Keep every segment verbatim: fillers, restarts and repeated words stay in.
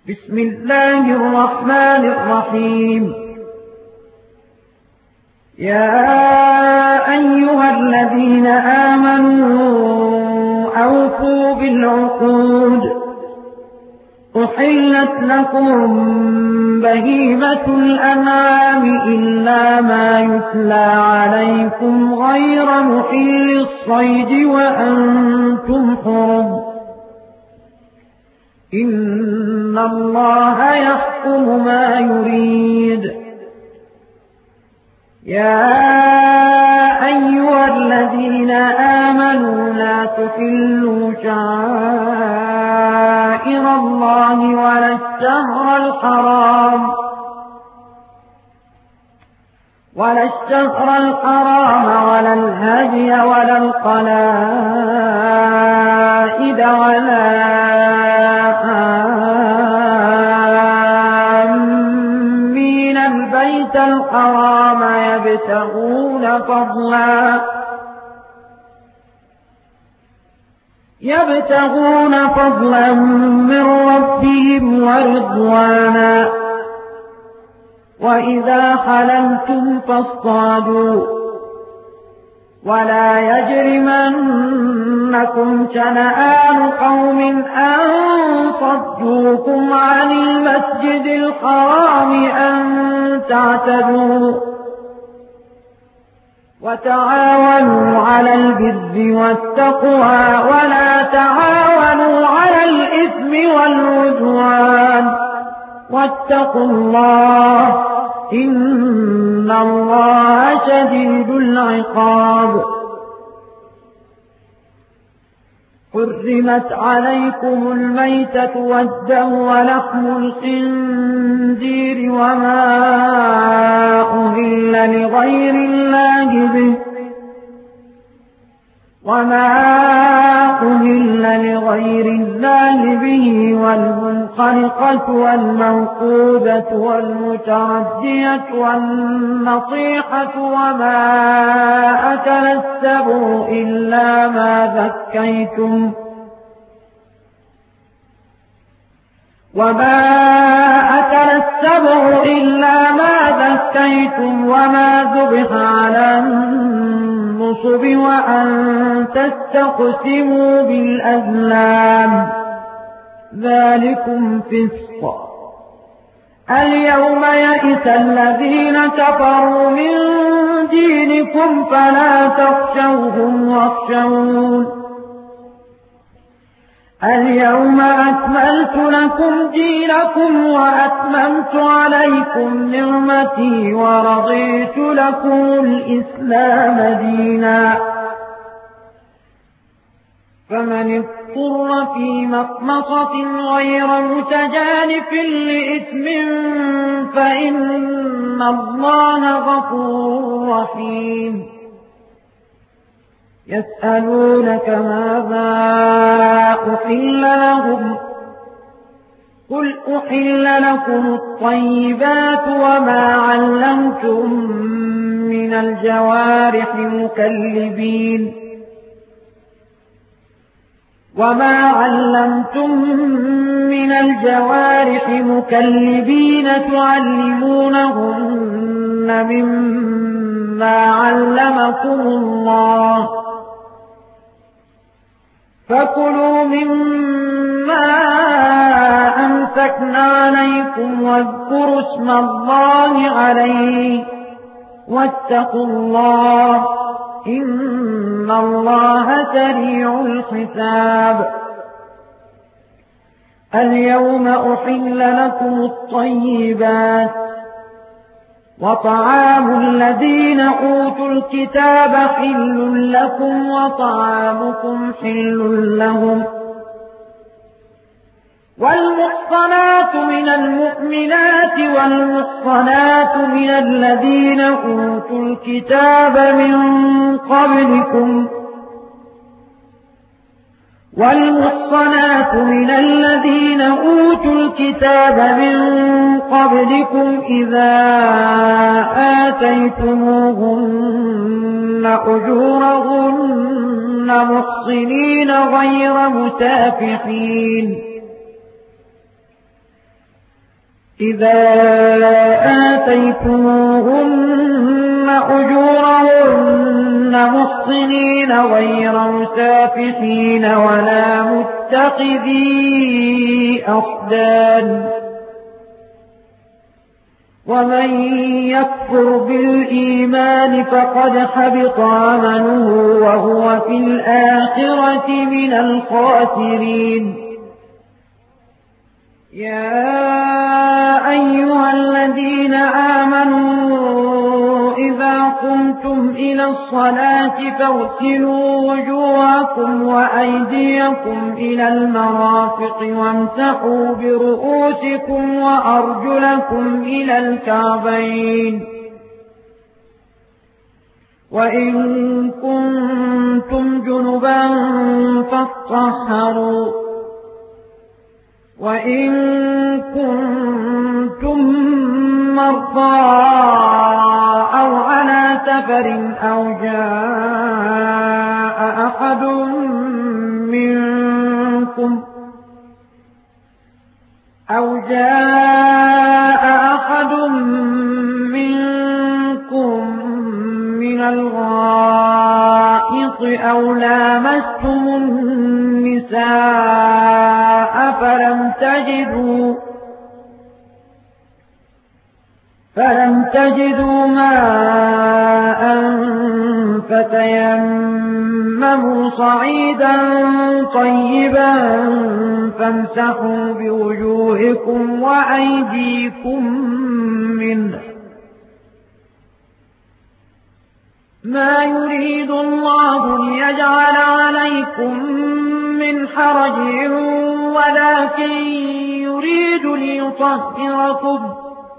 بسم الله الرحمن الرحيم. يا أيها الذين آمنوا أوفوا بالعقود، أحلت لكم بهيمة الأنعام إلا ما يتلى عليكم غير محل الصيد وأنتم حرم، إن الله يحكم ما يريد. يا أيها الذين آمنوا لا تحلوا شعائر الله ولا الشهر الحرام ولا الشهر الحرام ولا الهدي ولا القلائد ولا آمين البيت الحرام يبتغون فضلا يبتغون فضلا من ربهم ورضوانا، وإذا حللتم فاصطادوا، ولا يجرمنكم شنآن قوم أن صدوكم عن المسجد الحرام أن تعتدوا، وتعاونوا على البر والتقوى ولا تعاونوا على الإثم والعدوان، واتقوا الله إن الله شديد العقاب. حرمت عليكم الميتة والدم ولحم الخنزير وما أهل لغير الله به وما أهل لغير الله به والمنخنقة والموقوذة والمتردية والنطيحة وما أكل السبع إلا ما ذكيتم وما أكل السبع إلا ما ذكيتم وما ذبح على النصب وأن تستقسموا بالأزلام، ذلكم فسق. اليوم يئس الذين كفروا من دينكم فلا تخشوهم واخشون، اليوم أكملت لكم دينكم وأتممت عليكم نعمتي ورضيت لكم الإسلام دينا. فمن اضطر في مخمصة غير متجانف لإثم فإن الله غفور رحيم. يسألونك ماذا أحل لهم، قل أحل لكم الطيبات وما علمتم من الجوارح مكلبين وما علمتم من الجوارح مكلبين تعلمونهن مما علمكم الله، فكلوا مما أمسكنا عليكم واذكروا اسم الله عليه واتقوا الله إن الله سريع الحساب. اليوم أحل لكم الطيبات، وطعام الذين أوتوا الكتاب حل لكم وطعامكم حل لهم، والمحصنات من المؤمنات والمحصنات من الذين أوتوا الكتاب من قبلكم والمحصنات من الذين أوتوا الكتاب من قبلكم إذا آتيتموهن أجورهن محصنين غير مسافحين إذا آتيتموهن أجورهن محصنين غير مسافحين ولا متخذي أخدان ومن يكفر بالإيمان فقد حبط عمله وهو في الآخرة من الخاسرين. يا أيها الذين آمنوا إذا قمتم إلى الصلاة فاغسلوا وجوهكم وأيديكم إلى المرافق وامسحوا برؤوسكم وأرجلكم إلى الكعبين وإن كنتم جنبا فاطهروا وإن كنتم مرضى أو على سفر أو جاء أحد منكم أو جاء أحد منكم من الغائط أو لامستم النساء فلم تجدوا فلم تجدوا ماء فتيمموا صعيدا طيبا فامسحوا بوجوهكم وأيديكم منه ما يريد الله ليجعل عليكم من حرج ولكن يريد ليطهركم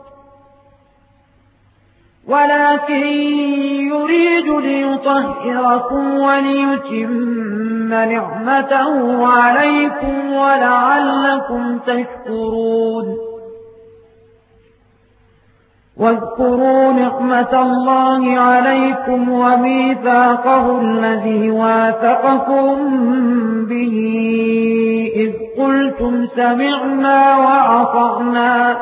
ولكن يريد ليطهركم وليتم نعمته عليكم ولعلكم تشكرون. واذكروا نعمة الله عليكم وميثاقه الذي واثقكم به إذ قلتم سمعنا وأطعنا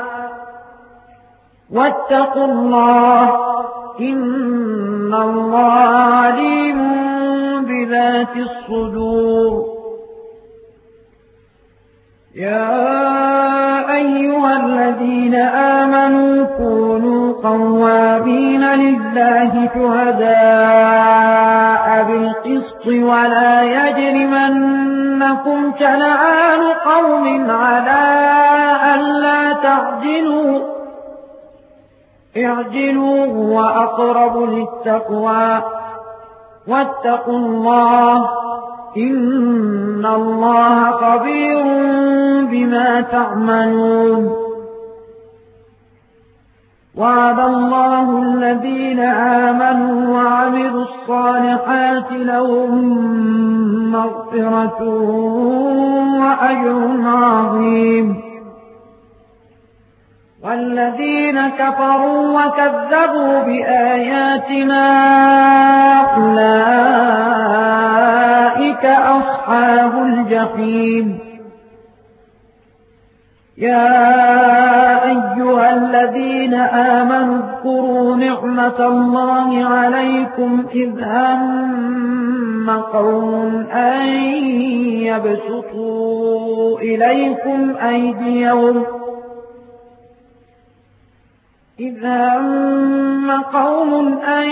واتقوا الله إن الله عليم بذات الصدور. يا أيها الذين آمنوا كونوا قوامين لله شهداء بالقسط ولا يجرمنكم شنآن قوم على ألا تعدلوا اعدلوا هو أقرب للتقوى واتقوا الله إن الله خبير بما تعملون. وعد الله الذين آمنوا وعملوا الصالحات لهم مغفرة وأجر عظيم. والذين كفروا وكذبوا بآياتنا أولئك أصحاب الجحيم. يا أيها الذين آمنوا اذكروا نعمة الله عليكم إذ هم قوم أن يبسطوا إليكم أيديهم إذ هم قوم أن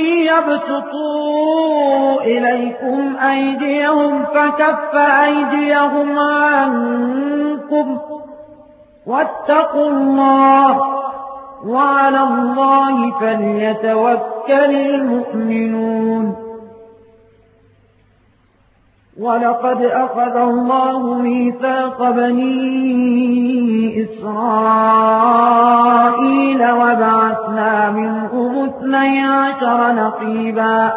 يبسطوا إليكم أيديهم فكف أيديهم عنكم واتقوا الله وعلى الله فليتوكل المؤمنون. ولقد أخذ الله ميثاق بني إسرائيل وبعثنا منهم اثني عشر نقيبا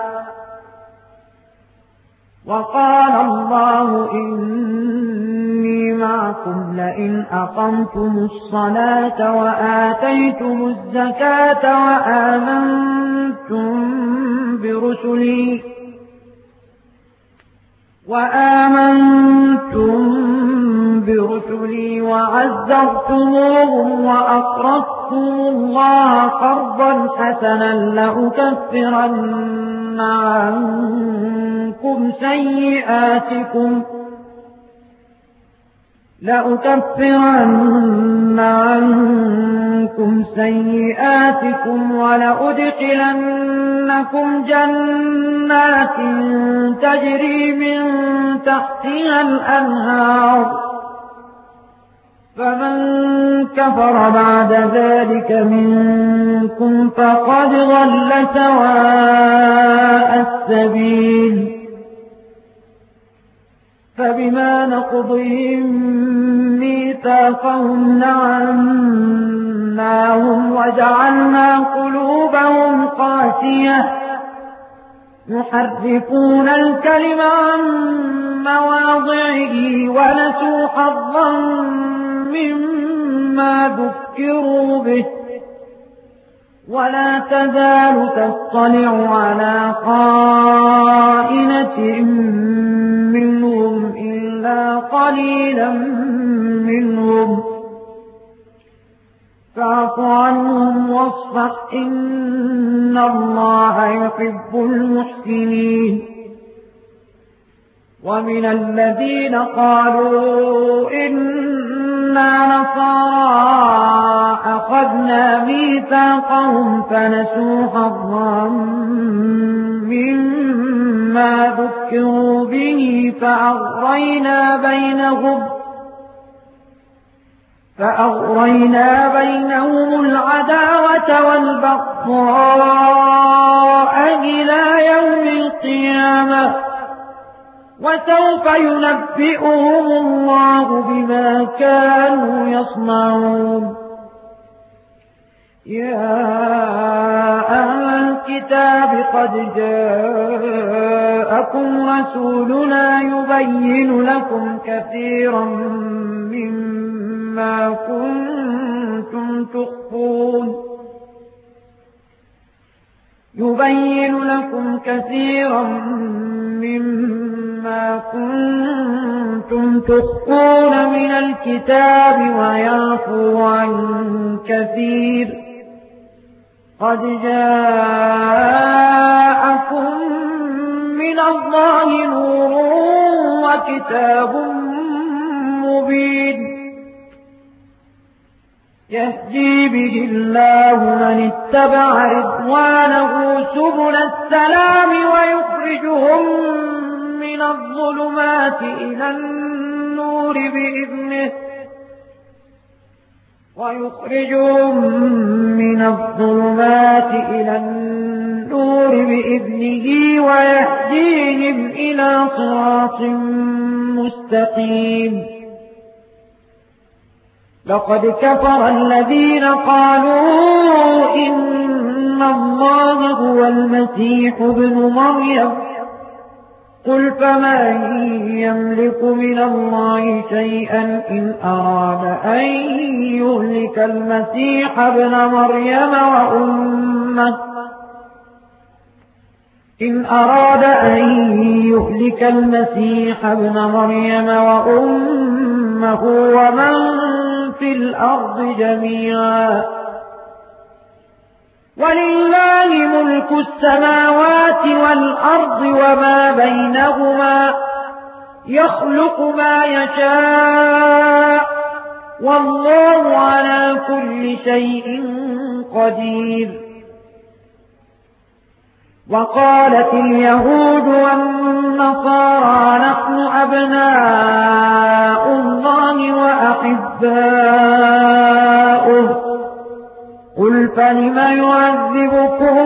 وقال الله إني معكم لئن أقمتم الصلاة وآتيتم الزكاة وآمنتم برسلي وآمنتم برسلي وعزرتموهم وأقرضتم الله قرضا حسنا لأكفرن عنكم سيئاتكم لأكفرن عنكم سيئاتكم ولأدخلنكم جنات تجري من تحتها الأنهار فمن كفر بعد ذلك منكم فقد ضل سواء السبيل فبما نقضهم ميثاقهم لعناهم وجعلنا قلوبهم قاسية يحرفون الكلم عن مواضعه ونسوا حظا مما ذكروا به ولا تزال تطلع على خائنة منهم إلا قليلا منهم فاعف عنهم واصفح إن الله يحب المحسنين ومن الذين قالوا إنا نصارى أخذنا ميثاقهم فنسوا حظا مما ذكروا به فأغرينا بينهم فأغرينا بينهم العداوة والبغضاء إلى يوم القيامة وسوف ينبئهم الله بما كانوا يصنعون يا أهل الكتاب قد جاءكم رسولنا يبين لكم كثيرا مما كنتم تخفون يبين لكم كثيرا مما كنتم تخفون من الكتاب ويعفو عن كثير قد جاءكم من الله نور وكتاب مبين يهدي به الله من اتبع رضوانه سبل السلام ويخرجهم من الظلمات إلى النور بإذنه ويخرجهم من الظلمات إلى النور بإذنه ويهديهم إلى صراط مستقيم لقد كفر الذين قالوا إن الله هو المسيح ابن مريم قل فمن يملك من الله شيئا إن أراد أن يهلك المسيح ابن مريم وأمه إن أراد أن يهلك المسيح ابن مريم وأمه ومن في الأرض جميعا ولله ملك السماوات والأرض وما بينهما يخلق ما يشاء والله على كل شيء قدير وقالت اليهود والنصارى نحن أبناء الله وأحباؤه قل فلم يعذبكم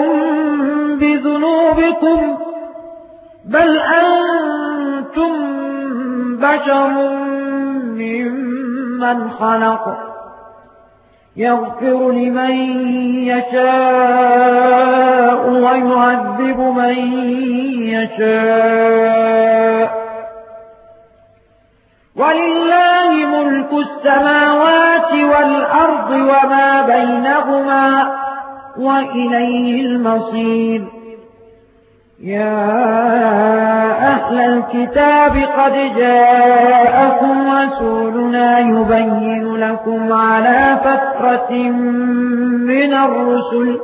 بذنوبكم بل أنتم بشر ممن خلق يغفر لمن يشاء ويعذب من يشاء ولله ملك السماوات والأرض وما بينهما وإليه المصير يا أهل الكتاب قد جاءكم رسولنا يبين لكم على فترة من الرسل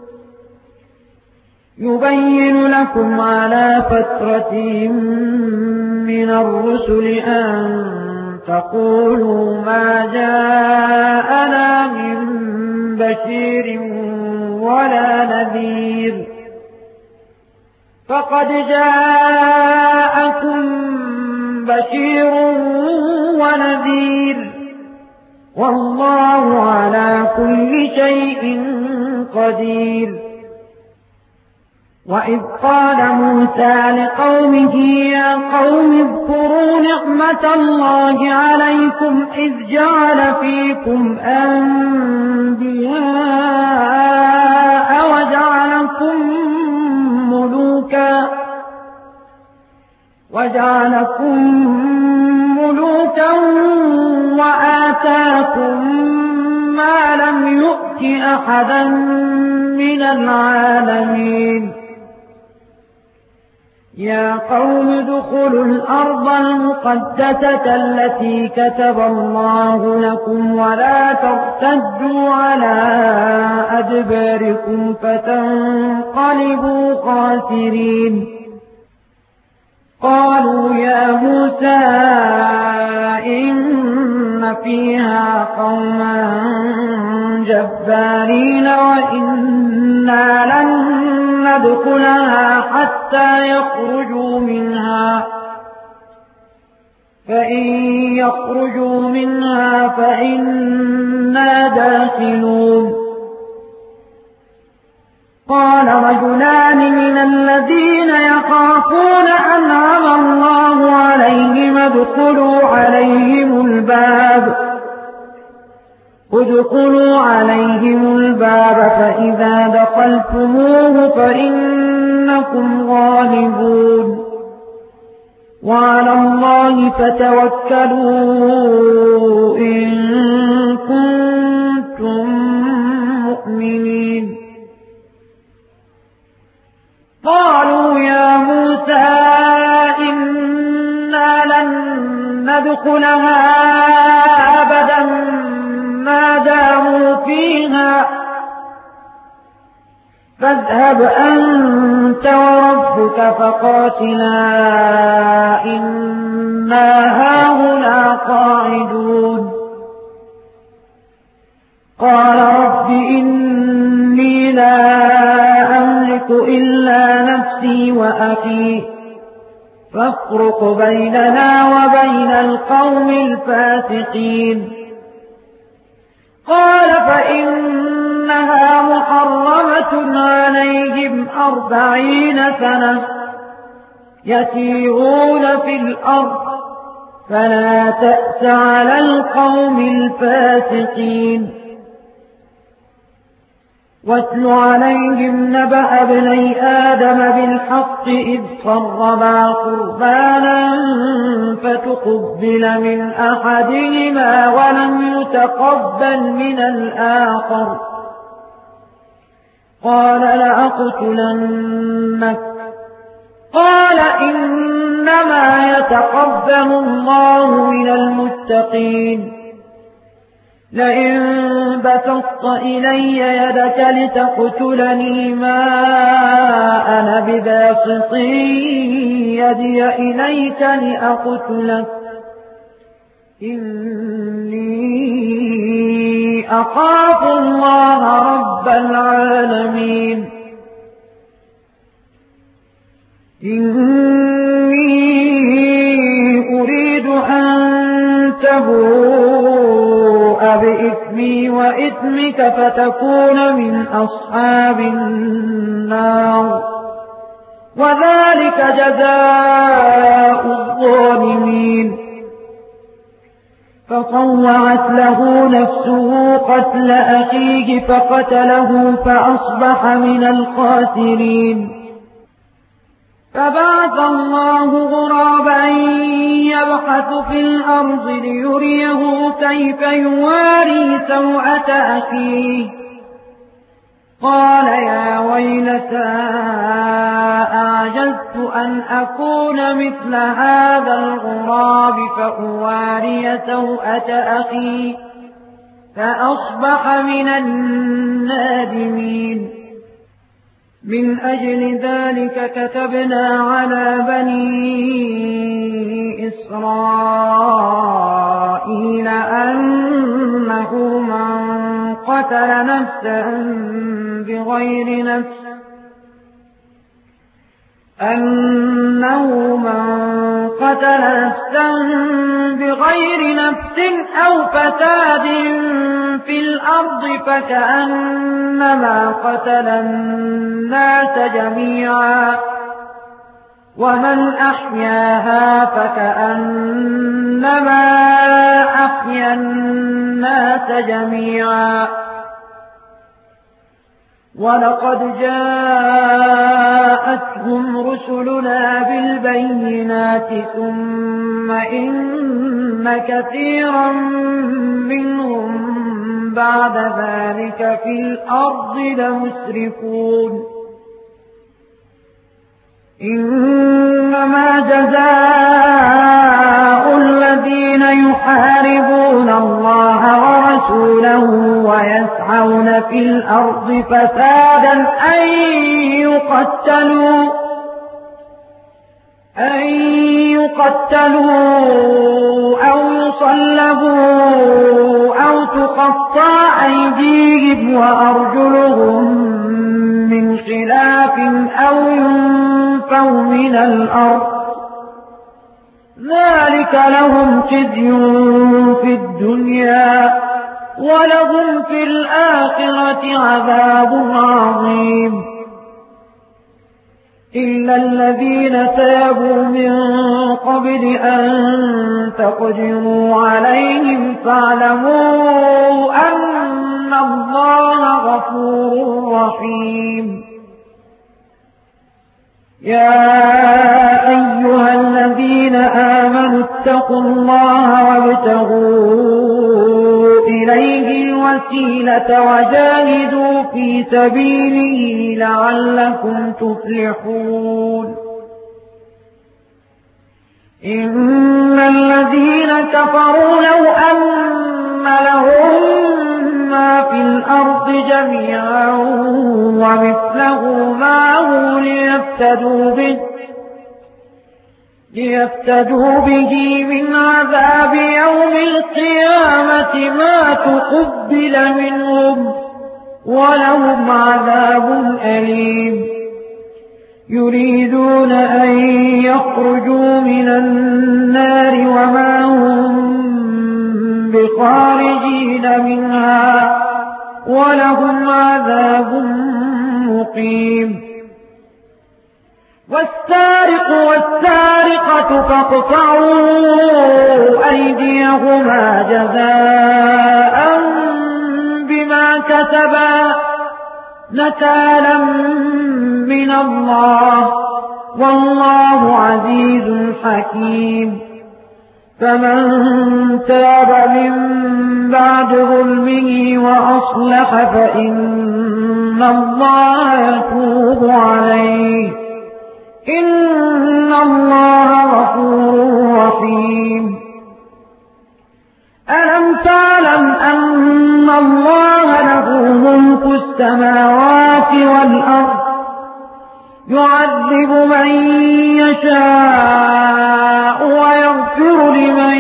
يبين لكم على فترة من الرسل أن تقولوا ما جاءنا من بشير ولا نذير فقد جاءكم بشير ونذير والله على كل شيء قدير. وإذ قال موسى لقومه يا قوم اذكروا نعمة الله عليكم إذ جعل فيكم أنبياء وجعلكم ملوكا وجعلكم ملوكا وآتاكم ما لم يؤت أحدا من العالمين. يا قوم ادخلوا الأرض المقدسة التي كتب الله لكم ولا ترتدوا على أدباركم فتنقلبوا خاسرين. قالوا يا موسى إن فيها قوما جبارين وإنا لن ندخلها حتى يخرجوا منها فإن يخرجوا منها فإنا داخلون. قال رجلان من الذين يخافون أنعم الله عليهم ادخلوا عليهم الباب ادخلوا عليهم الباب فإذا دخلتموه فإنكم غالبون وعلى الله فتوكلوا إن كنتم مؤمنين. قالوا يا موسى إنا لن ندخلها أبدا ما داموا فيها فاذهب أنت وربك فقاتلا إنا هاهنا قاعدون. قال رب إني لا أملك إلا نفسي وأخي فافرق بيننا وبين القوم الفاسقين. قال فإنها محرمة عليهم أربعين سنة يسيرون في الأرض فلا تأس على القوم الفاسقين. واتل عليهم نبأ ابني آدم بالحق إذ قربا قربانا فتقبل من أحدهما ولم يتقبل من الآخر قال لأقتلنك قال إنما يتقبل الله من المتقين. لئن بسطت إلي يدك لتقتلني ما أنا بباسط يدي إليك لأقتلك إني أخاف الله رب العالمين. إني أريد أن تبوء بإثمي وإثمك فتكون من أصحاب النار وذلك جزاء الظالمين. فطوعت له نفسه قتل أخيه فقتله فأصبح من الخاسرين. فبعث الله غرابا يبحث في الأرض ليريه كيف يواري سوءة أخيه قال يا ويلتى أعجزت أن أكون مثل هذا الغراب فأواري سوءة أخي فأصبح من النادمين. من أجل ذلك كتبنا على بني إسرائيل أنه من قتل نفسا بغير نفس أنه من قتل نفسا بغير نفس أو فساد في الأرض فكأنما قتل الناس جميعا ومن أحياها فكأنما أحيا الناس جميعا. ولقد جاءتهم رسلنا بالبينات ثم إن كثيرا منهم بعد ذلك في الأرض لمسرفون. إنما جزاء الذين يحاربون الله ورسوله ويسعون في الأرض فسادا أن يقتلوا أن يقتلوا أو يصلبوا أو تقطع أيديهم وأرجلهم من خلاف أو ينفوا من الأرض ذلك لهم خزي في الدنيا ولهم في الآخرة عذاب عظيم. إلا الذين تابوا من قبل أن تقدروا عليهم فاعلموا أن الله غفور رحيم. يا أيها الذين آمنوا اتقوا الله وابتغوا إليه الوسيلة وجاهدوا في سبيله لعلكم تفلحون. إن الذين كفروا لو أن لهم ما في الأرض جميعا ومثله معه ليفتدوا به ليفتدوا به من عذاب يوم القيامة ما تقبل منهم ولهم عذاب أليم. يريدون أن يخرجوا من النار وما هم بخارجين منها ولهم عذاب مقيم. والسارق والسارقة فاقطعوا أيديهما جزاء بما كسبا نكالا من الله والله عزيز حكيم. فمن تاب من بعد ظلمه وأصلح فإن الله يتوب عليه إن الله غفور رحيم. ألم تعلم أن الله له ملك السماوات والأرض يعذب من يشاء ويغفر لمن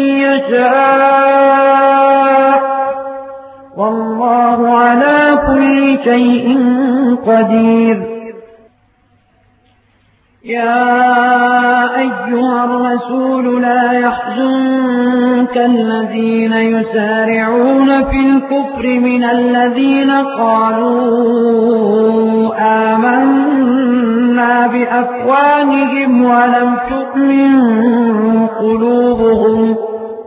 يشاء والله على كل شيء قدير. يا أيها الرسول لا يحزنك الذين يسارعون في الكفر من الذين قالوا آمنا بأفواههم ولم تؤمن قلوبهم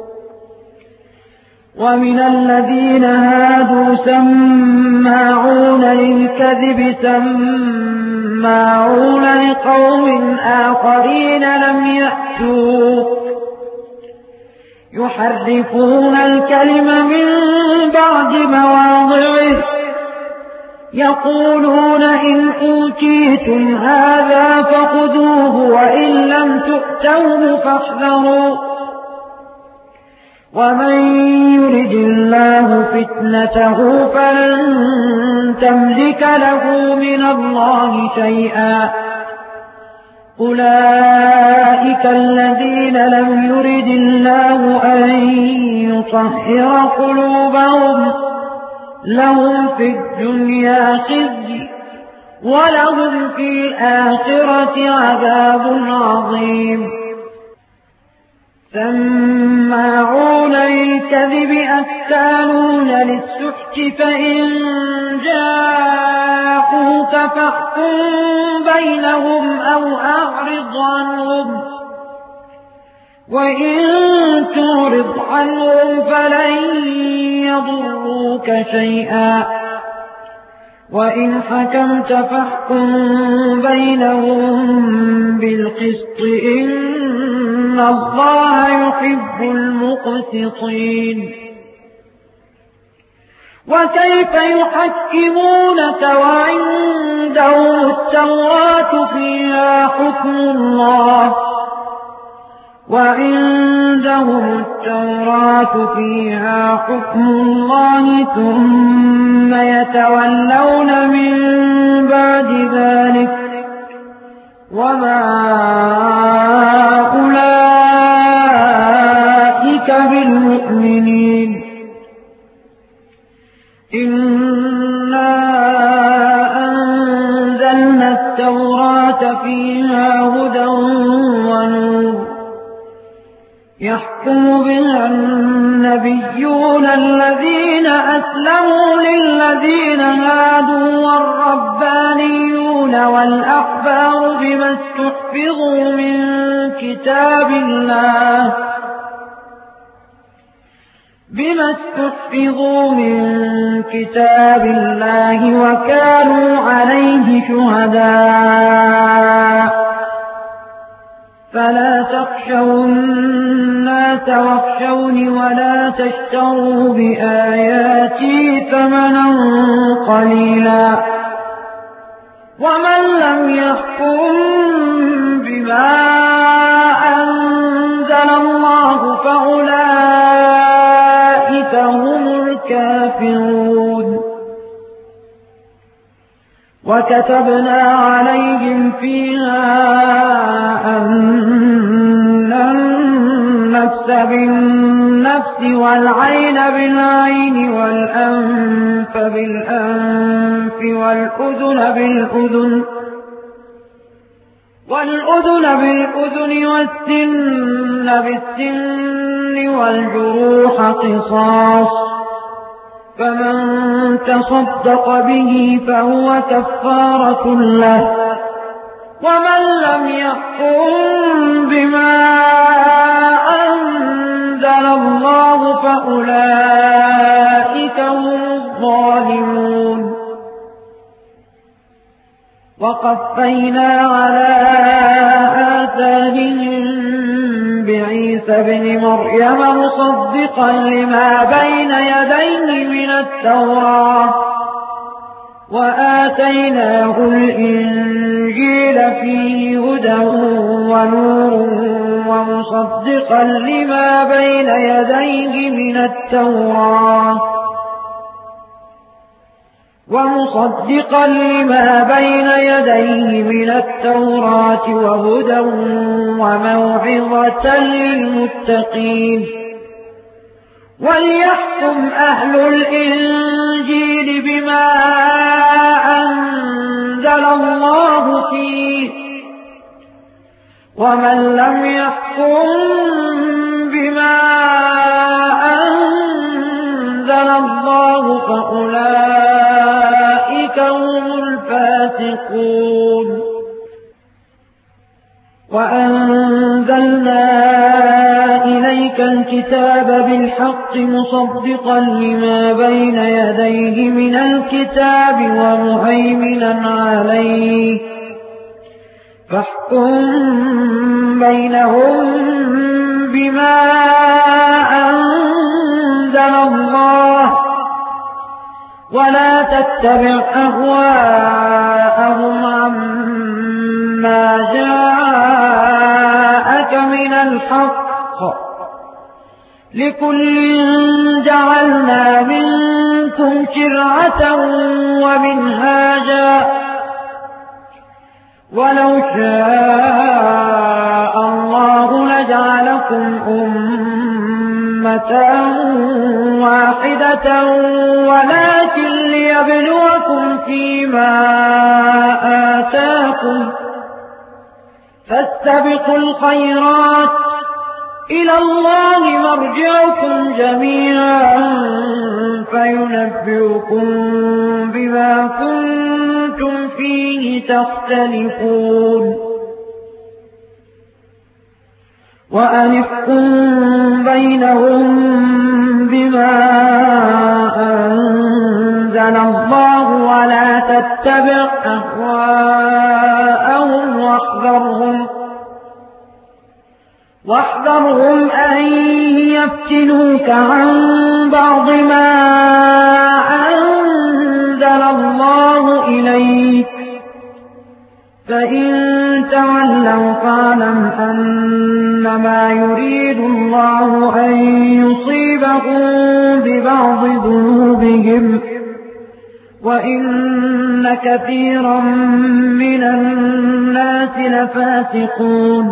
ومن الذين هادوا سماعون للكذب سماعون لقوم آخرين لم يأتوك يحرفون الكلم من بعد مواضعه يقولون إن أوتيتم هذا فخذوه وإن لم تؤتوه فاحذروا ومن يرد الله فتنته فلن تملك له من الله شيئا أولئك الذين لم يرد الله أن يطهر قلوبهم لهم في الدنيا خزي ولهم في الآخرة عذاب عظيم سماعون للكذب أكالون للسحت فإن جاءوك فاحكم بينهم أو أعرض عنهم وإن تعرض عنهم فلن يضروك شيئا وإن حكمت فاحكم بينهم بالقسط إن الله يحب المقسطين وكيف يحكمونك وعندهم التوراة فيها حكم الله وعندهم التوراة فيها حكم الله ثم يتولون من بعد ذلك وما أولئك بالمؤمنين إنا أنزلنا التوراة فيها هدى ونور يحكم بها النبيون الذين أسلموا للذين هادوا والربانيون والأحبار بما استحفظوا من كتاب الله بما استحفظوا من كتاب الله وكانوا عليه شهداء فلا تخشوا الناس واخشوني ولا تشتروا بآياتي ثمنا قليلا ومن لم يحكم بما أنزل الله فأولئك هم الكافرون وكتبنا عليهم فيها أن النفس بالنفس والعين بالعين والأنف بالأنف والأذن بالأذن والأذن بالأذن والسن بالسن والجروح قصاص فمن تصدق به فهو كفارة له ومن لم يحكم بما أنزل الله فأولئك هم الظالمون وقفينا على آثارهم بعيسى ابن مريم مصدقا لما بين يديه من التوراة وآتيناه الإنجيل فيه هدى ونور ومصدقا لما بين يديه من التوراة ومصدقا لما بين يديه من التوراة وهدى وموعظة للمتقين وليحكم أهل الإنجيل بما أنزل الله فيه ومن لم يحكم بما أنزل الله فأولئك هم الفاسقون وأنزلنا إليك الكتاب بالحق مصدقا لما بين يديه من الكتاب ومهيمنا عليه فاحكم بينهم بما أنزل الله ولا تتبع أهواءهم عما جاءك من الحق لكل جعلنا منكم شرعة ومنهاجا ولو شاء الله لجعلكم أمة واحدة ولكن ليبلوكم فيما آتاكم فاستبقوا الخيرات إلى الله مرجعكم جميعا فينبئكم بما كنتم فيه تختلفون وأنحكم بينهم بما أنزل الله ولا تتبع أهواءهم واحذرهم واحذرهم أن يفتنوك عن بعض ما أنزل الله إليك فإن تولوا فاعلم أنما يريد الله أن يصيبهم ببعض ذنوبهم وإن كثيرا من الناس لفاسقون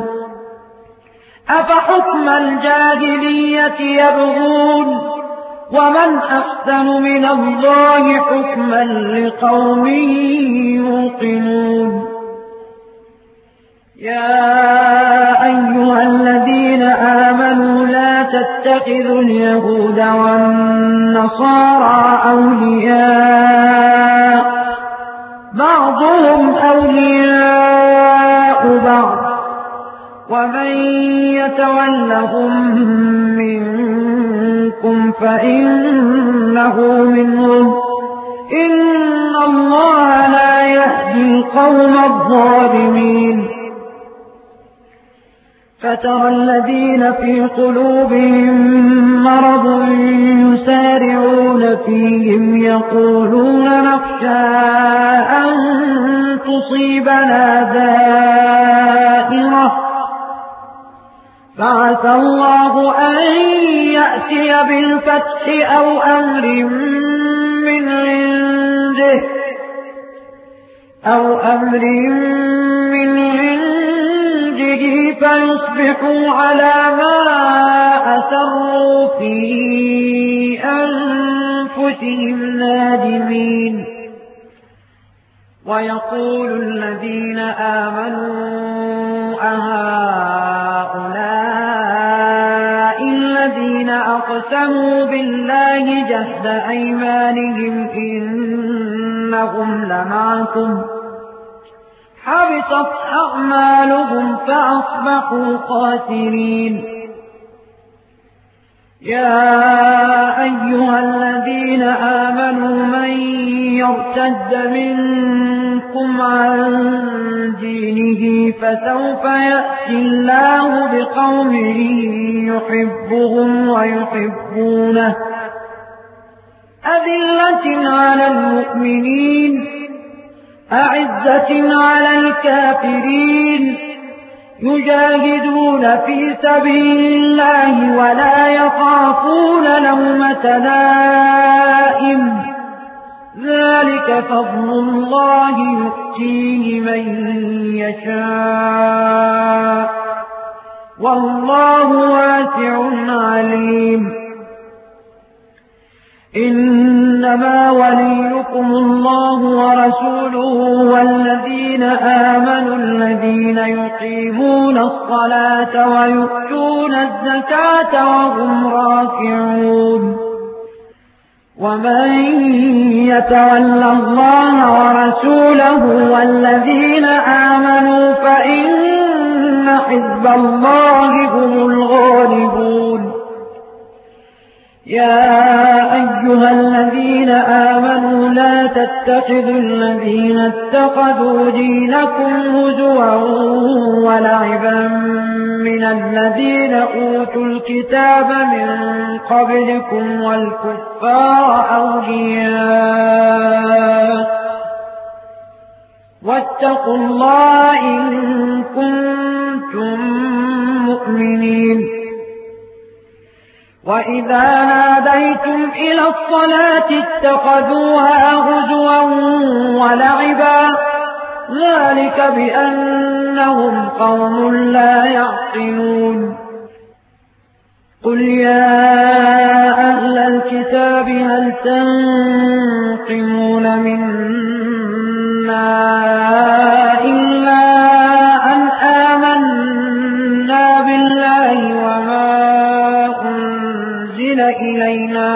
أفحكم الجاهلية يبغون ومن أحسن من الله حكما لقوم يوقنون يا أيها الذين آمنوا لا تتخذوا اليهود والنصارى أولياء بعضهم أولياء بعض ومن يتولهم منكم فإنه منهم إن الله لا يهدي القوم الظالمين فترى الذين في قلوبهم مرض يسارعون فيهم يقولون نخشى أن تصيبنا دائرة فعسى الله أن يأتي بالفتح أو أمر من عنده أو أمر من عنده فيصبحوا على ما أسروا في أنفسهم نادمين ويقول الذين آمنوا أهؤلاء الذين أقسموا بالله جهد أيمانهم إنهم لمعكم حبطت أعمالهم فأصبحوا خاسرين يا أيها الذين آمنوا من يرتد منكم عن دينه فسوف يأتي الله بقوم يحبهم ويحبونه أذلة على المؤمنين أعزة على الكافرين يجاهدون في سبيل الله ولا يخافون لومة لائم ذلك فضل الله يؤتيه من يشاء والله واسع عليم إنما وليكم الله ورسوله والذين آمنوا الذين يقيمون الصلاة ويؤتون الزكاة وهم راكعون ومن يتول الله ورسوله والذين آمنوا فإن حزب الله هم الغالبون يا أيها الذين آمنوا لا تتخذوا الذين اتخذوا دينكم هزوا ولعبا من الذين أوتوا الكتاب من قبلكم والكفار أولياء واتقوا الله إن كنتم مؤمنين. وإذا ناديتم إلى الصلاة اتخذوها هزوا ولعبا ذلك بأنهم قوم لا يعقلون. قل يا أهل الكتاب هل تنقمون منا إلا أن آمنا بالله وما أنزل إلينا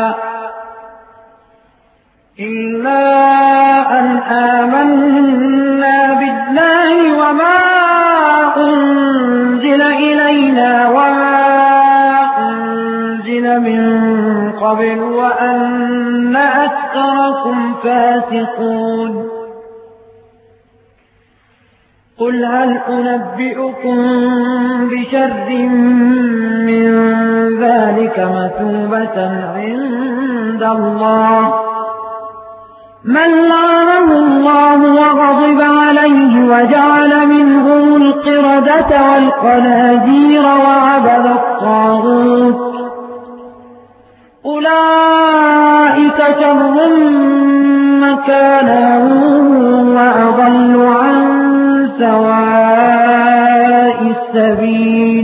إلا أن آمنا بالله وما أنزل إلينا وما أنزل من قبل وأن أكثركم فاسقون. قل هل أنبئكم بشر من ذلك مثوبة عند الله من لعنه الله وغضب عليه وجعل منهم القردة والخنازير وعبد الطاغوت أولئك شر مكانا وأضل عن سواء السبيل.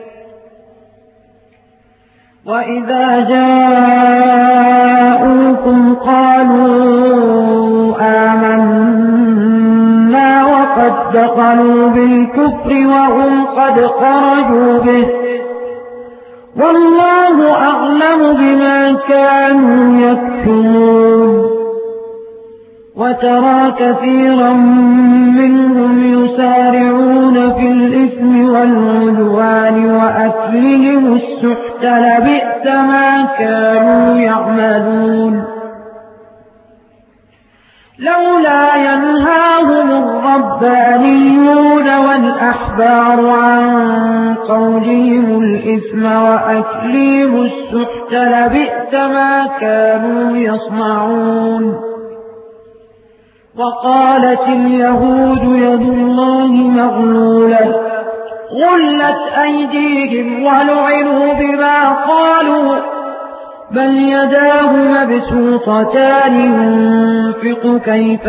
وإذا جاءوكم قالوا آمنا وقد دخلوا بالكفر وهم قد خرجوا به والله أعلم بما كانوا يكتمون. وترى كثيرا منهم يسارعون في الإثم والعدوان وأكلهم السحت لبئس ما كانوا يعملون. لولا ينهاهم الربانيون والأحبار عن قولهم الإثم وأكلهم السحت لبئس ما كانوا يصنعون. وقالت اليهود يد الله مغلولة غلت أيديهم ولعنوا بما قالوا بل يداه مبسوطتان ينفق كيف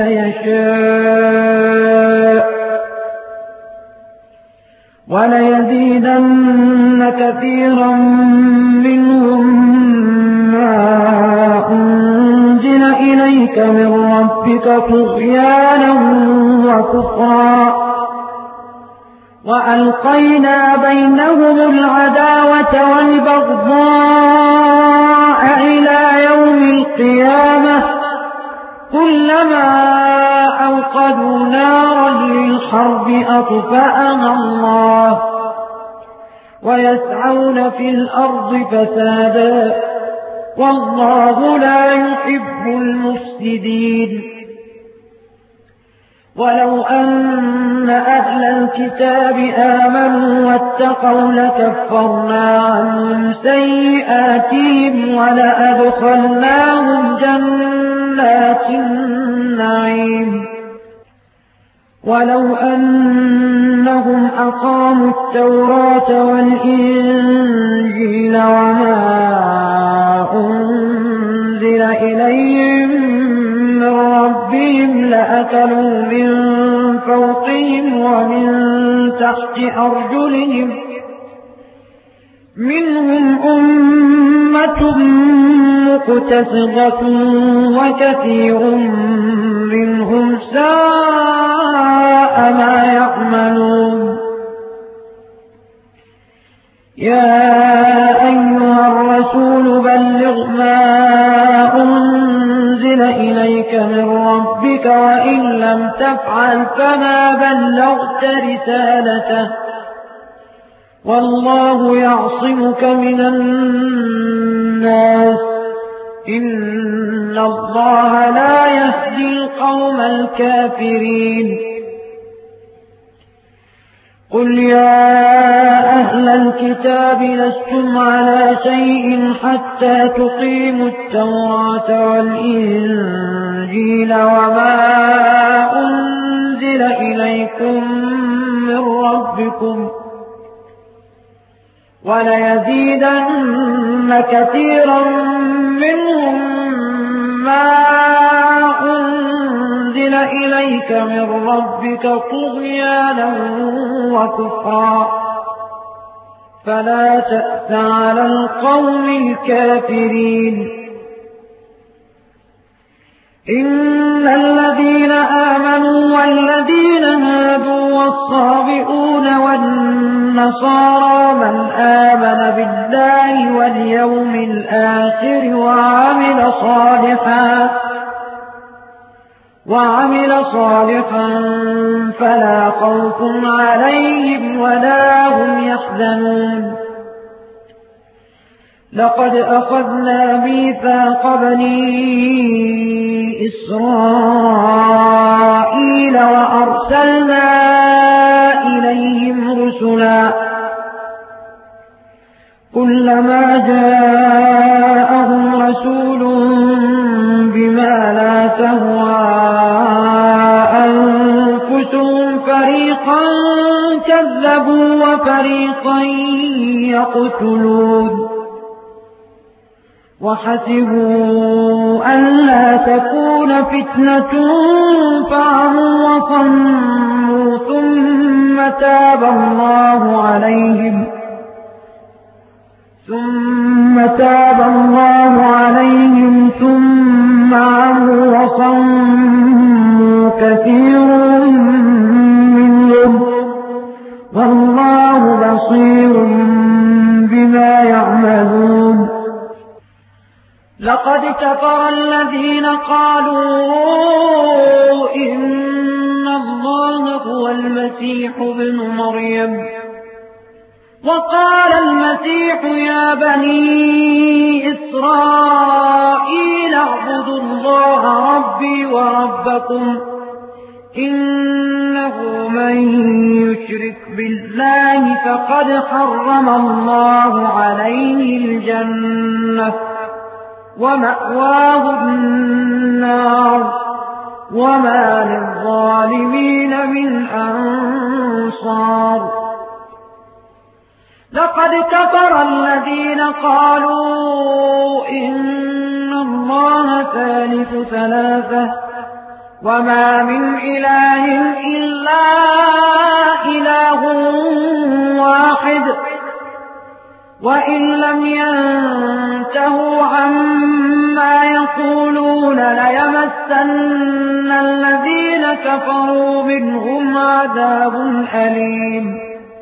يشاء وليزيدن كثيرا منهم ما أنزل إليك من ربك طغيانا وكفرا وألقينا بينهم العداوة والبغضاء إلى يوم القيامة كلما أوقدوا نارا للحرب أطفأها الله ويسعون في الأرض فسادا والله لا يحب المفسدين. ولو أن أهل الكتاب آمنوا واتقوا لكفرنا عنهم سيئاتهم ولأدخلناهم جنات النعيم. ولو أنهم أقاموا التوراة والإنجيل وما أنزل إليهم من ربهم لأكلوا من فوقهم ومن تحت أرجلهم منهم أمة مقتصدة وكثير منهم ساء ما يعملون. يا أيها الرسول بلغ ما أنزل إليك من ربك وإن لم تفعل فما بلغت رسالته والله يعصمك من الناس إن الله لا يهدي القوم الكافرين قل يا أهل الكتاب لستم على شيء حتى تقيموا التوراة والإنجيل وما أنزل إليكم من ربكم وليزيدن كثيرا منهم ما أنزل إليك من ربك طغيانا وكفرا فلا تأس على القوم الكافرين إن الذين آمنوا والذين هادوا والصابئون والنصارى من آمن بالله واليوم الآخر وعمل صالحا وعمل صالحا فلا خوف عليهم ولا هم يحزنون لقد أخذنا ميثاق بني إسرائيل وأرسلنا إليهم رسلا كلما جاءهم رسول بما لا تهوى أنفسهم فريقا كذبوا وفريقا يقتلون وحسبوا أن لا تكون فتنة فعموا وصموا ثم تاب الله عليهم ثم تاب الله عليهم ثم عموا وصموا كثير منهم والله بصير بما يعملون لقد كفر الذين قالوا إن الله هو المسيح ابن مريم وقال المسيح يا بني إسرائيل اعبدوا الله ربي وربكم إنه من يشرك بالله فقد حرم الله عليه الجنة ومأواه النار وما للظالمين من أنصار لقد كفر الذين قالوا إن الله ثالث ثلاثة وما من إله إلا إله واحد وإن لم ينتهوا عما يقولون ليمسن الذين كفروا منهم عذاب أليم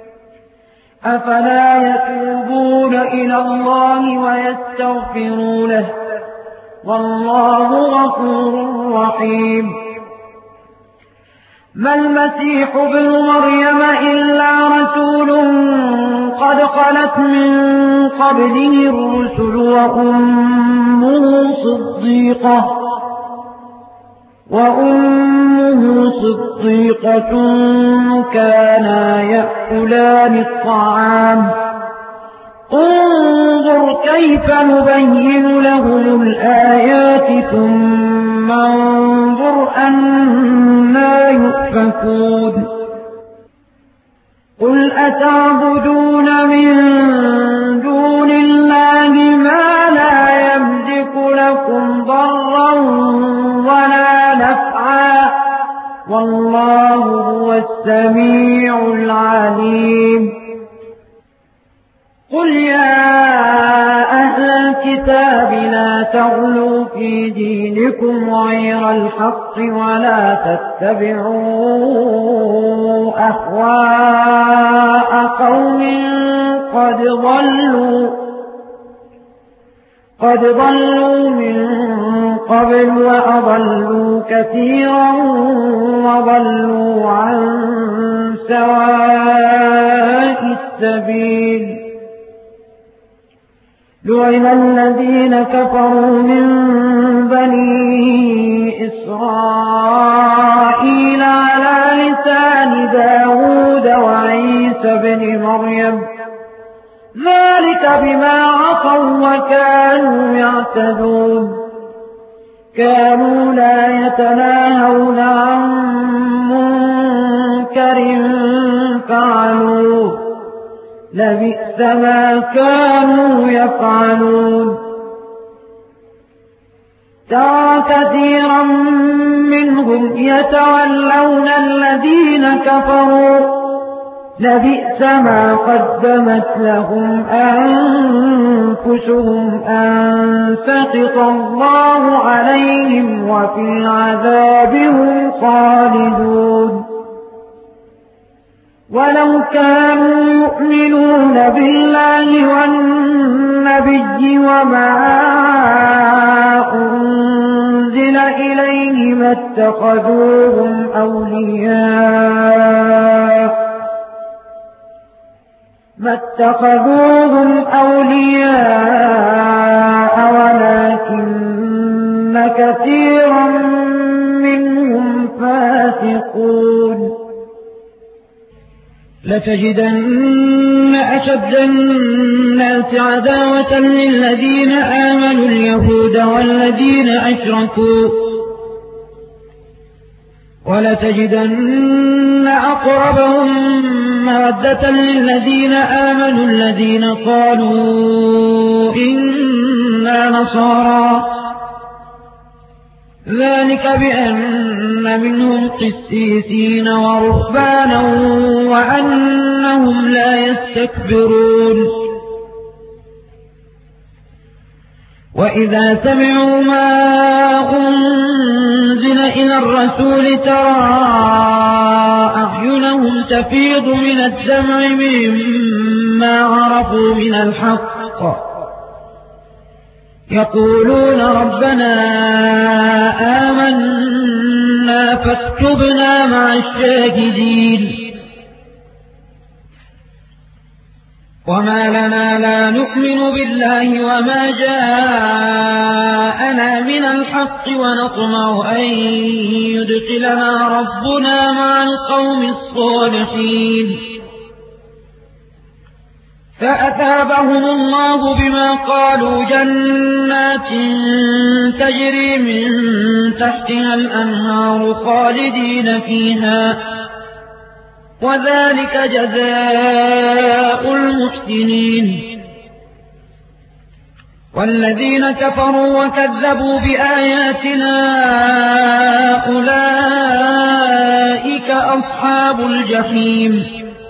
أفلا يتوبون إلى الله ويستغفرونه والله غفور رحيم ما المسيح ابن مريم إلا رسول قد خلت من قبله الرسل وأمه صديقة وأمه صديقة كانا يأكلان الطعام انظر كيف نبين لهم الآيات ثم انظر أنا يؤفكون قل أتعبدون من دون الله ما لا يملك لكم ضرا ولا نفعا والله هو السميع العليم قل يا أهل الكتاب لا تغلوا في دينكم غير الحق ولا تتبعوا أهواء قوم قد ضلوا قد ضلوا من قبل وأضلوا كثيرا وضلوا عن سواء السبيل. لعن الذين كفروا من بني إسرائيل على لسان داود وعيسى بن مريم ذلك بما عصوا وكانوا يعتدون. كانوا لا يتناهون عن منكر فعلوه لبئس ما كانوا يفعلون. ترى كثيرا منهم يتولون الذين كفروا لبئس ما قدمت لهم أنفسهم أن سخط الله عليهم وفي العذاب هم خالدون. ولو كانوا يؤمنون بالله والنبي وما أنزل إليه ما اتخذوهم أولياء ما اتخذوهم أولياء ولكن كثيرا منهم فاسقون. لتجدن أشد الناس عداوة للذين آمنوا اليهود والذين أشركوا ولتجدن أقربهم مودة للذين آمنوا الذين قالوا إنا نصارى ذلك بأن منهم قسيسين ورهبانا وأنهم لا يستكبرون. وإذا سمعوا ما أنزل إلى الرسول ترى أعينهم تفيض من الدمع مما عرفوا من الحق يقولون ربنا آمنا فاكتبنا مع الشاهدين. وما لنا لا نؤمن بالله وما جاءنا من الحق ونطمع أن يدخلنا ربنا مع القوم الصالحين. فأثابهم الله بما قالوا جنات تجري من تحتها الأنهار خالدين فيها وذلك جزاء المحسنين. والذين كفروا وكذبوا بآياتنا أولئك أصحاب الجحيم.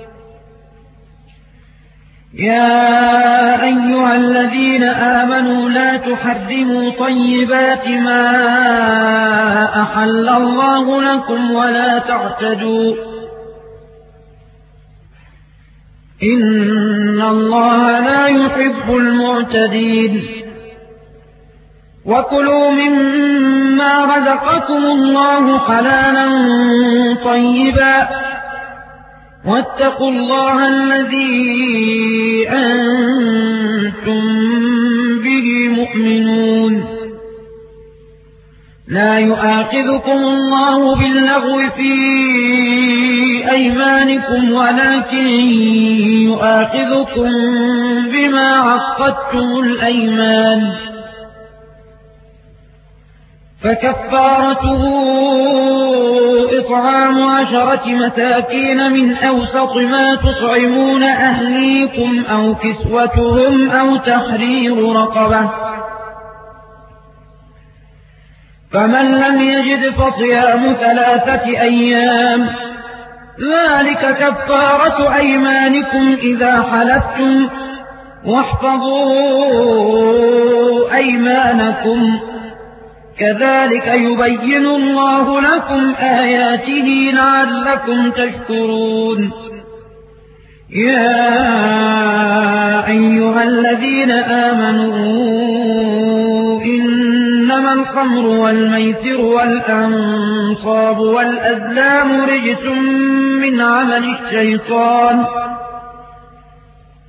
يا أيها الذين آمنوا لا تحرموا طيبات ما أحل الله لكم ولا تعتدوا إن الله لا يحب المعتدين. وكلوا مما رزقكم الله حلالا طيبا واتقوا الله الذي أنتم به مؤمنون. لا يؤاخذكم الله باللغو في أيمانكم ولكن يؤاخذكم بما عقدتم الأيمان فكفارته إطعام عشرة مساكين من أوسط ما تطعمون أهليكم أو كسوتهم أو تحرير رقبة فمن لم يجد فصيام ثلاثة أيام ذلك كفارة أيمانكم إذا حلفتم واحفظوا أيمانكم كذلك يبين الله لكم آياته لعلكم تشكرون. يا أيها الذين آمنوا إنما الخمر والميسر والأنصاب والأزلام رجس من عمل الشيطان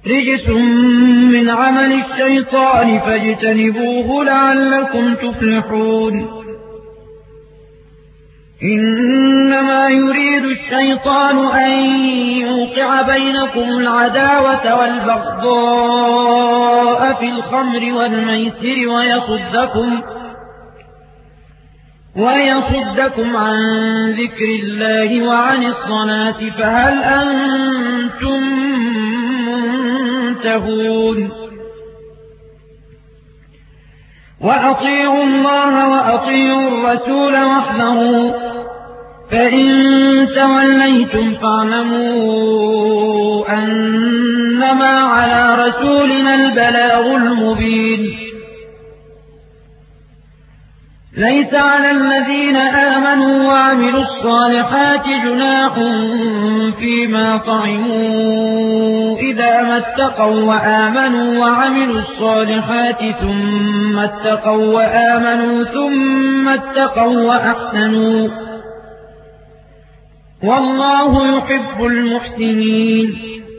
رجس من عمل الشيطان فاجتنبوه لعلكم تفلحون إنما يريد الشيطان أن يوقع بينكم العداوة والبغضاء في الخمر والميسر ويصدكم ويصدكم عن ذكر الله وعن الصلاة فهل أنتم منتهون وأطيعوا الله وأطيعوا الرسول واحذروا فإن توليتم فاعلموا أنما على رسولنا البلاغ المبين ليس على الذين آمنوا وعملوا الصالحات جناح فيما طعموا إذا ما اتقوا وآمنوا وعملوا الصالحات ثم اتقوا وآمنوا ثم اتقوا وأحسنوا والله يحب المحسنين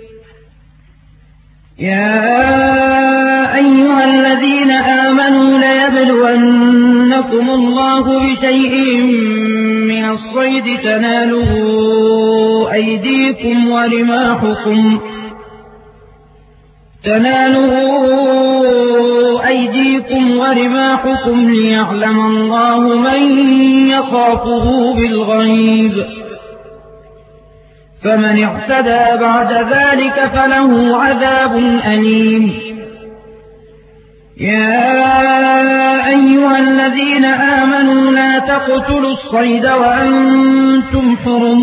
يا أيها الذين آمنوا ليبلونكم الله بشيء من الصيد تناله أيديكم ورماحكم تناله أيديكم ورماحكم ليعلم الله من يخافه بالغيب فمن اعتدى بعد ذلك فله عذاب أليم يا أيها الذين آمنوا لا تقتلوا الصيد وأنتم حرم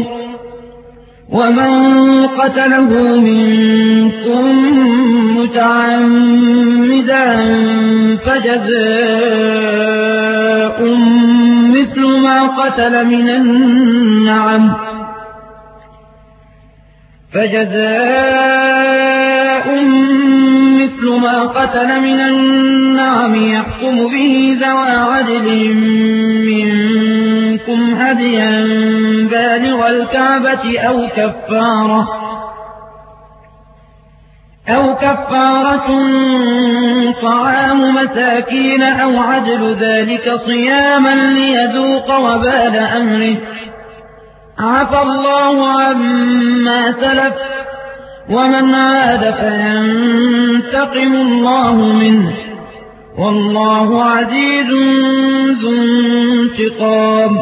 ومن قتله منكم متعمدا فجزاء مثل ما قتل من النعم فجزاء مثل ما قتل من النعم يحكم به ذوى عدل منكم هديا بالغ الكعبة أو كفارة أو كفارة طعام مساكين أو عدل ذلك صياما ليذوق وبال أمره عفى الله عما سلف ومن عاد فينتقم الله منه والله عزيز ذو انتقام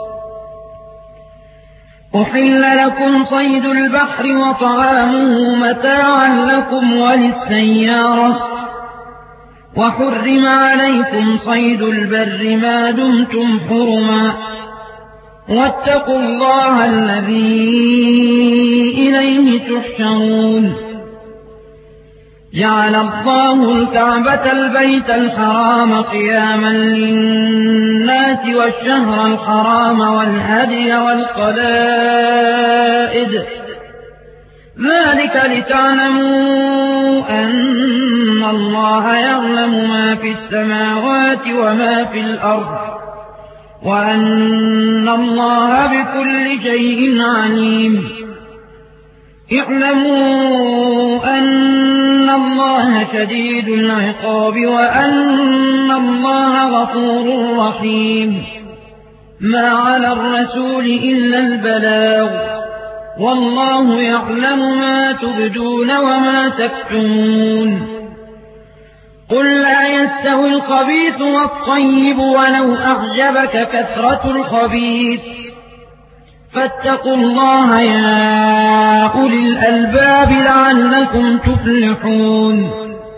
أحل لكم صيد البحر وطعامه متاعا لكم وللسيارة وحرم عليكم صيد البر ما دمتم حرما واتقوا الله الذي إليه تحشرون جعل الله الكعبة البيت الحرام قياما للناس والشهر الحرام والهدي والقلائد ذلك لتعلموا أن الله يعلم ما في السماوات وما في الأرض وأن الله بكل شيء عليم اعلموا أن الله شديد العقاب وأن الله غفور رحيم ما على الرسول إلا البلاغ والله يعلم ما تبدون وما تكتمون قل لا يستوي الخبيث والطيب ولو أعجبك كثرة الخبيث فاتقوا الله يا أولي الألباب لعلكم تفلحون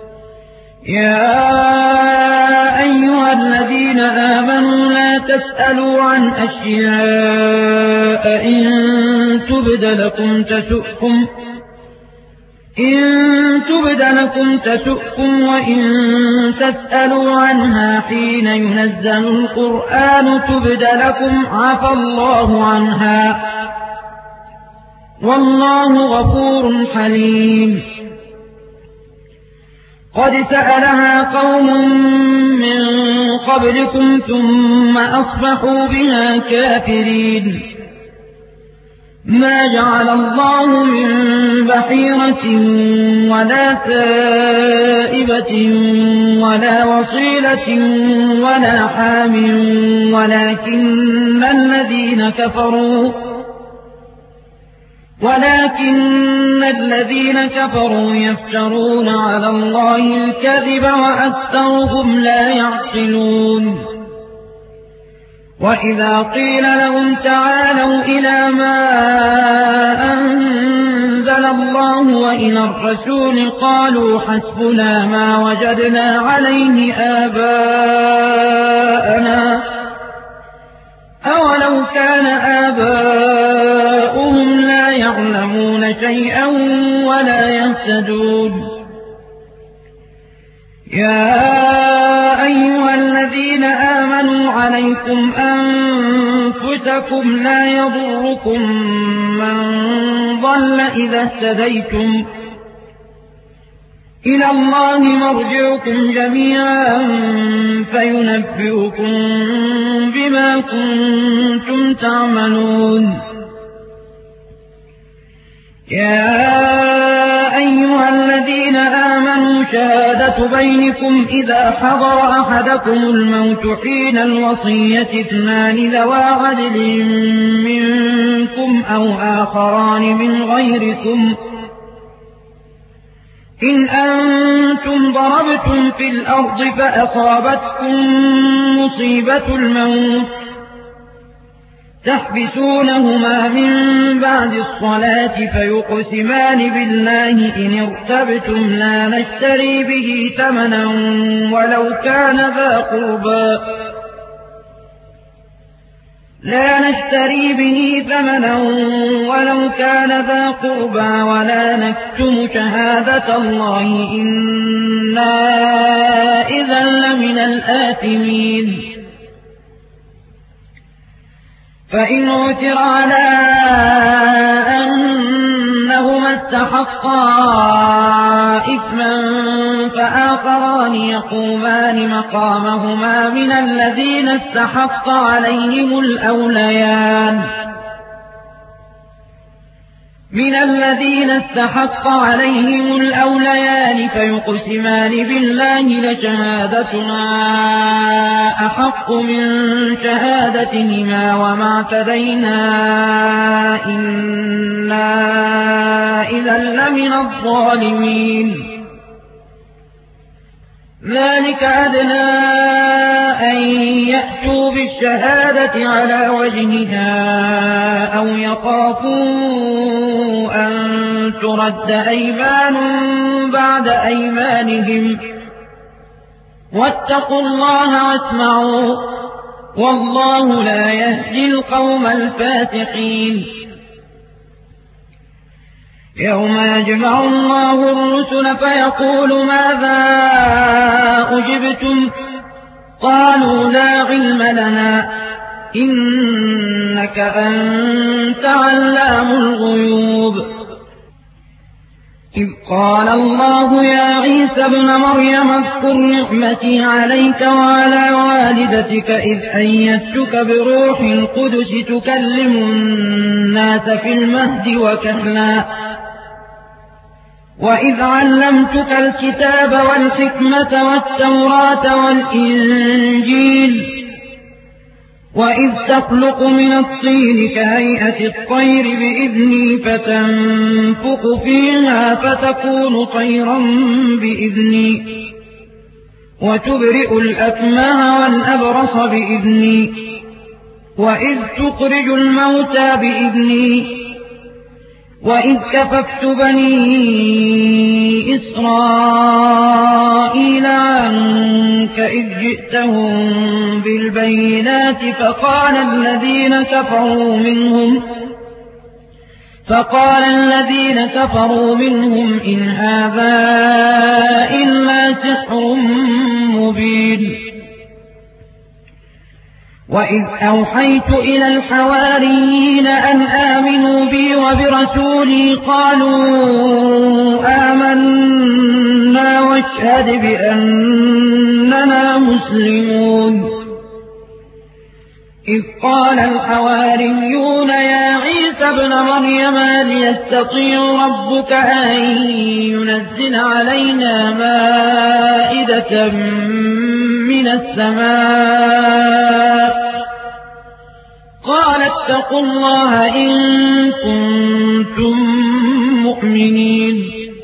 يا أيها الذين آمنوا لا تسألوا عن أشياء إن تبد لكم تسؤكم إن تبد لكم تسؤكم وإن تسألوا عنها حين ينزل القرآن تبد لكم عفى الله عنها والله غفور حليم قد سألها قوم من قبلكم ثم أصبحوا بها كافرين ما جعل الله من بحيرة ولا سائبة ولا وصيلة ولا حام ولكن الذين كفروا ولكن الذين كفروا يفترون على الله الكذب وأكثرهم لا يعقلون وإذا قيل لهم تعالوا إلى ما أنزل الله وإلى الرسول قالوا حسبنا ما وجدنا عليه آباءنا أولو كان آباؤهم لا يعلمون شيئا ولا يهتدون يا أيها الذين آمنوا عليكم أنفسكم لا يضركم من ضل إذا اهتديتم إلى الله مرجعكم جميعا فينبئكم بما كنتم تعملون يا أيها الذين آمنوا شهادة بينكم إذا حضر أحدكم الموت حين الوصية اثنان ذوى عدل منكم أو آخران من غيركم إن أنتم ضربتم في الأرض فأصابتكم مصيبة الموت تحبسونهما من بعد الصلاة فيقسمان بالله إن ارتبتم لا نشتري به ثمنا ولو كان ذا قربى لا نشتري به ثمنا ولو كان ذا قربى ولا نكتم شهادة الله إنا إذا لمن الآثمين فإن عثر على أنهما استحقا إثما فآخران يقومان مقامهما من الذين استحق عليهم الأوليان من الذين استحق عليهم الأوليان فيقسمان بالله لشهادتنا أحق من شهادتهما وما اعتدينا إنا إذا لمن الظالمين ذلك أدنى أن يأتوا بالشهادة على وجهها أو يخافوا أن ترد أيمان بعد أيمانهم واتقوا الله واسمعوا والله لا يهدي القوم الفاسقين يوم يجمع الله الرسل فيقول ماذا أجبتم قالوا لا علم لنا إنك أنت علام الغيوب إذ قال الله يا عيسى ابن مريم اذكر نعمتي عليك وعلى والدتك إذ أيدتك بروح القدس تكلم الناس في المهد وكهلا وإذ علمتك الكتاب والحكمة والتوراة والإنجيل وإذ تخلق من الطين كهيئة الطير بإذني فتنفخ فيها فتكون طيرا بإذني وتبرئ الأكمه والأبرص بإذني وإذ تخرج الموتى بإذني وإذ كففت بني إسرائيل عنك إذ جئتهم بالبينات فقال الذين كفروا منهم فقال الذين كفروا منهم إن هذا إلا سحر مبين وإذ أوحيت إلى الحواريين أن آمنوا بي وبرسولي قالوا آمنا واشهد بأننا مسلمون إذ قال الحواريون يا عيسى ابن مريم هل يستطيع ربك أن ينزل علينا مائدة من السماء قال اتقوا الله إن كنتم مؤمنين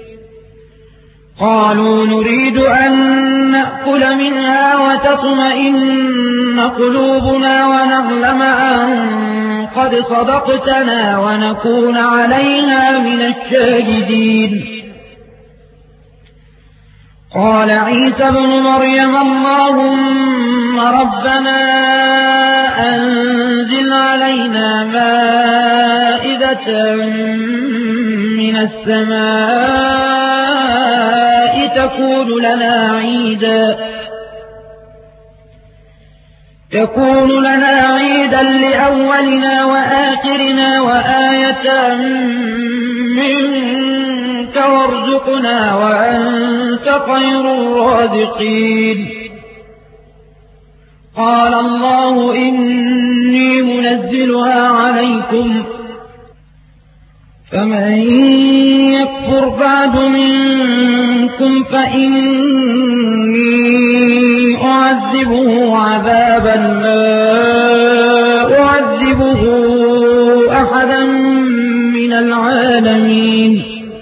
قالوا نريد أن نأكل منها وتطمئن قلوبنا ونعلم أن قد صدقتنا ونكون عليها من الشاهدين قال عيسى ابن مريم اللهم ربنا أنزل علينا مائدة من السماء تكون لنا عيدا تكون لنا عيدا لأولنا وآخرنا وآية منك وارزقنا وأنت خير الرازقين قال الله إني منزلها عليكم فمن يكفر بعد منكم فإني أعذبه عذابا لا أعذبه أحدا من العالمين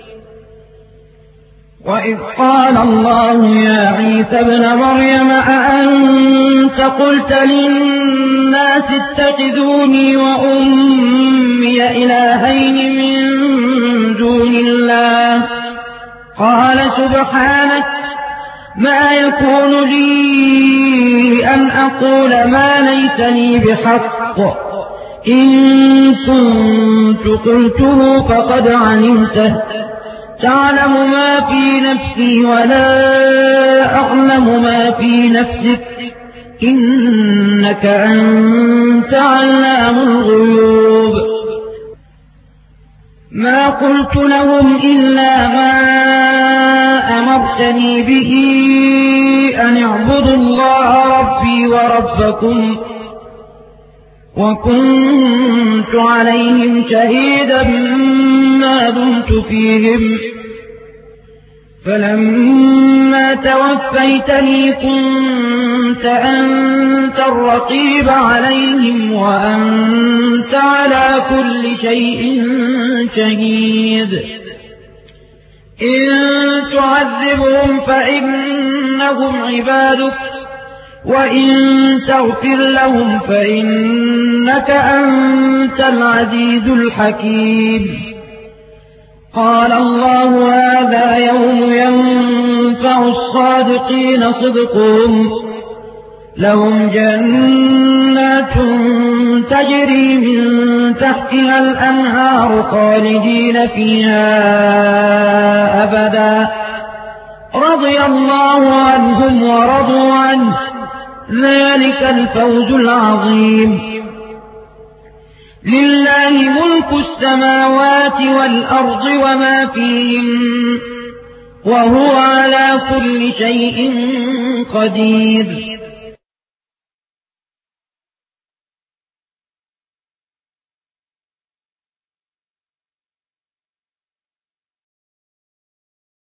وإذ قال الله يا عيسى ابن مريم أأنت قلت للناس اتخذوني وأمي إلهين من دون الله قال سبحانك ما يكون لي أن أقول ما ليس لي بحق إن كنت قلته فقد علمته تعلم ما في نفسي ولا أعلم ما في نفسك إنك أنت علام الغيوب ما قلت لهم إلا ما أمرتني به أن اعبدوا الله ربي وربكم وكنت عليهم شهيدا ما دمت فيهم فلما توفيتني كنت أنت الرقيب عليهم وأنت على كل شيء شهيد إن تعذبهم فإنهم عبادك وإن تغفر لهم فإنك أنت العزيز الحكيم قال الله هذا يوم ينفع الصادقين صدقهم لهم جنات تجري من تحتها الأنهار خالدين فيها أبدا رضي الله عنهم ورضوا عنه ذلك الفوز العظيم لله ملك السماوات والأرض وما فيهن وهو على كل شيء قدير